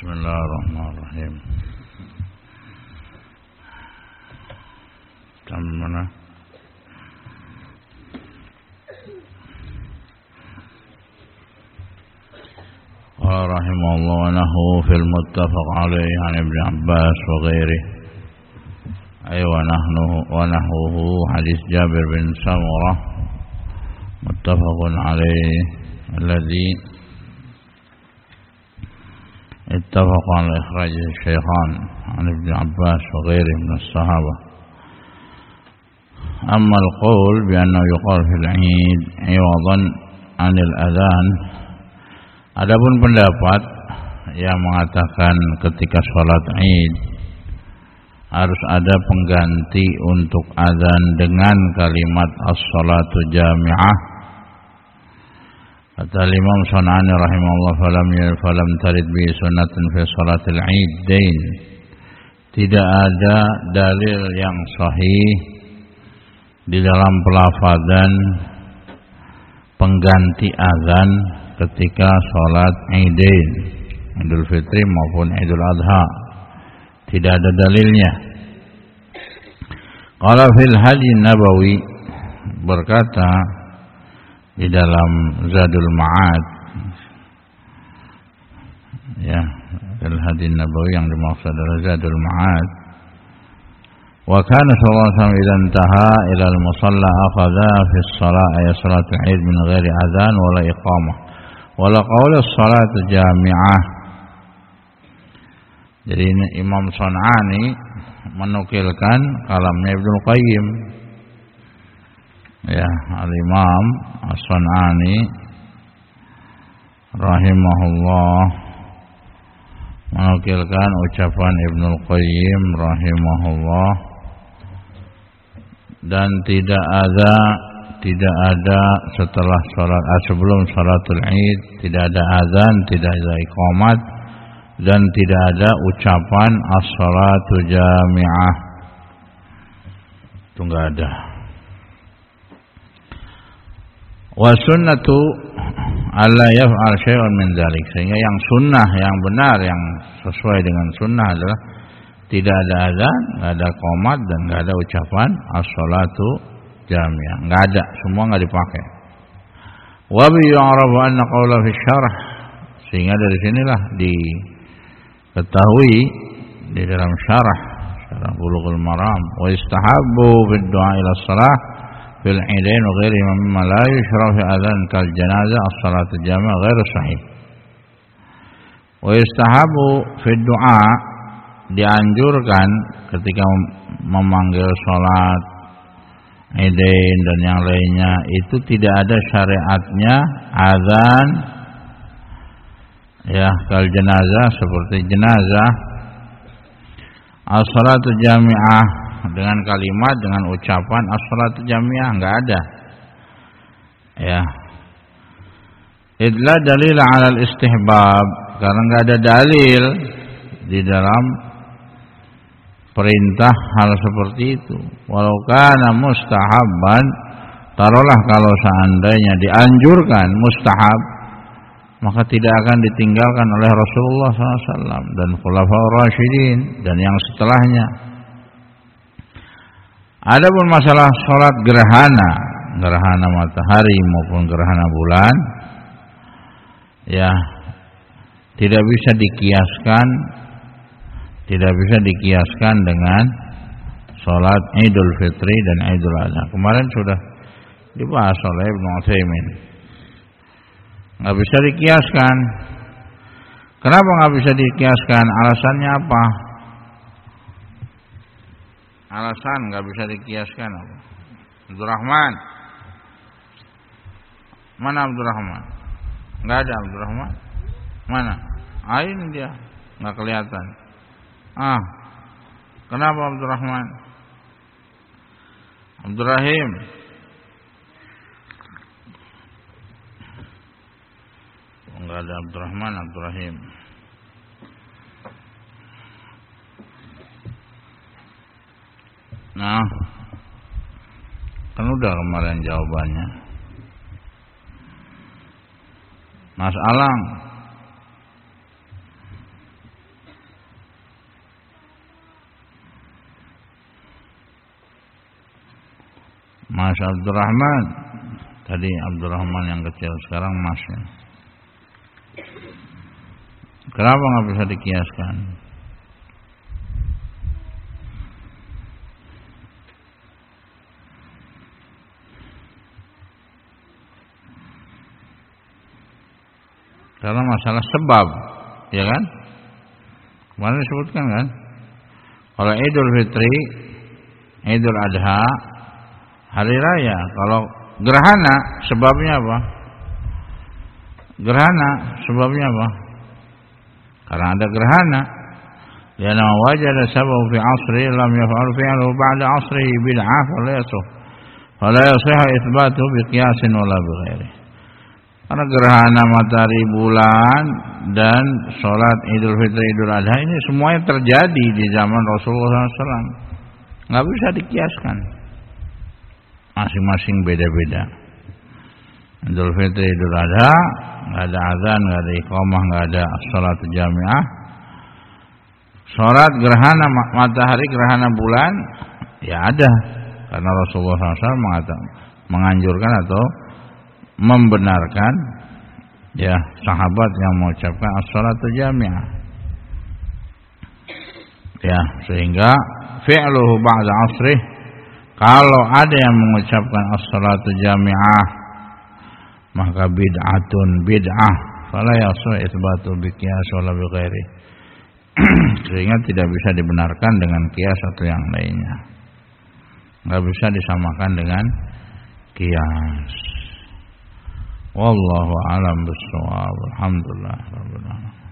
Bismillahirrahmanirrahim. Sampai mana? Qala rahimahullah wa nahu fil muttafaq alaihi an Ibn Abbas wa ghairihi. Wa nahuhu hadis Jabir bin Samurah muttafaqun alaihi alladhi اتفق على إخراج الشيخان عن ابن عباس وغيره من الصحابة. أما القول بأنه يقال في العيد عوضا عن الأذان, adapun pendapat yang mengatakan ketika sholat Id harus ada pengganti untuk azan dengan kalimat as-salatu jami'ah. Kata Imam San'ani rahimahullah, falam tarid bi sunnatin fi salatil Idain. Tidak ada dalil yang sahih di dalam pelafazan pengganti azan ketika salat Idain, Idul Fitri maupun Idul Adha. Tidak ada dalilnya. Qala fil Hadi Nabawi, berkata di dalam Zadul Ma'ad, ya, Al-Hadi Nabawi yang dimaksud adalah Zadul Ma'ad. Wa kana sallallahu alaihi wasallam idza intaha ila al-musalla akhadha fi as-salat ay salat al-Id min ghairi adhan wala iqamah wala qawl as-salat jami'ah. Jadi Imam San'ani menukilkan kalamnya Ibnu Qayyim, ya, Al-Imam As-San'ani rahimahullah menukilkan ucapan Ibnu Qayyim rahimahullah, dan tidak ada setelah salat sebelum salatul Id tidak ada azan, tidak ada iqamat, dan tidak ada ucapan as-salatu jami'ah. Itu enggak ada. Wa sunnatu alla yaf'al syai'un min dzalik, sehingga yang sunnah, yang benar, yang sesuai dengan sunnah adalah tidak ada azan, enggak ada qomat, dan enggak ada ucapan as-salatu jami'ah. Enggak ada, semua enggak dipakai. Wa bi yu'rafu anna qawla fi syarh, sehingga dari sinilah diketahui di dalam syarah Bulughul Maram, wa istahabbu bid du'a ila shalah fil idain wa ghairihi mimma la yushra'u fi adzan kal janazah as-salatu jami'ah ghairu sahih. Wa istahabbu fi du'a, dianjurkan ketika memanggil salat idain dan yang lainnya itu tidak ada syariatnya azan, ya, kal jenazah seperti jenazah, as-salatu jami'ah dengan kalimat, dengan ucapan as-salatu jami'ah, enggak ada, ya. Idla dalil 'ala al-istihbab, karena enggak ada dalil di dalam perintah hal seperti itu. Walau kana mustahabban, taruhlah kalau seandainya dianjurkan mustahab, maka tidak akan ditinggalkan oleh Rasulullah SAW dan Khulafaur Rasyidin dan yang setelahnya. Adapun masalah sholat gerhana matahari maupun gerhana bulan, ya, tidak bisa dikiaskan dengan sholat Idul Fitri dan Idul Adha. Kemarin sudah dibahas oleh Ibnu Utsaimin. Nggak bisa dikiaskan. Kenapa nggak bisa dikiaskan? Alasannya apa? Alasan nggak bisa dikiaskan apa? Abdurrahman, mana Abdurrahman? Nggak ada Abdurrahman. Mana? Ini dia, nggak kelihatan. Kenapa Abdurrahman? Abdurrahim. Enggak ada Abdurrahman, Abdurrahim. Nah, kan udah kemarin jawabannya. Mas Alang, Mas Abdurrahman. Tadi Abdurrahman yang kecil, sekarang Masnya. Kenapa nggak bisa dikiaskan? Karena masalah sebab, ya kan? Kemarin disebutkan kan? Kalau Idul Fitri, Idul Adha, hari raya. Kalau gerhana, sebabnya apa? Gerhana, sebabnya apa? Karena ada gerhana. Lianna wajada sabab fi asri lam yaf'al fi'luhu ba'da asrihi bid'ah fala yasih itsbatuhu biqiyasin wala bighairihi. Karena gerhana matahari bulan dan sholat Idul Fitri Idul Adha ini semuanya terjadi di zaman Rasulullah SAW. Nggak bisa dikiaskan. Masing-masing beda-beda. Idul Fitri Idul Adha nggak ada azan, nggak ada iqamah, nggak ada sholat jamiah. Sholat gerhana matahari, gerhana bulan, ya ada. Karena Rasulullah SAW menganjurkan atau membenarkan ya sahabat yang mengucapkan as-salatu jami'ah. Ya, sehingga fi'luhu ba'da asrih, kalau ada yang mengucapkan as-salatu jami'ah maka bid'atun bid'ah fala yasih itsbatu biqiyas wala bighairi. Sehingga tidak bisa dibenarkan dengan qiyas atau yang lainnya. Enggak bisa disamakan dengan qiyas. Wallahu a'lam bishawab. Alhamdulillah rabbil alamin.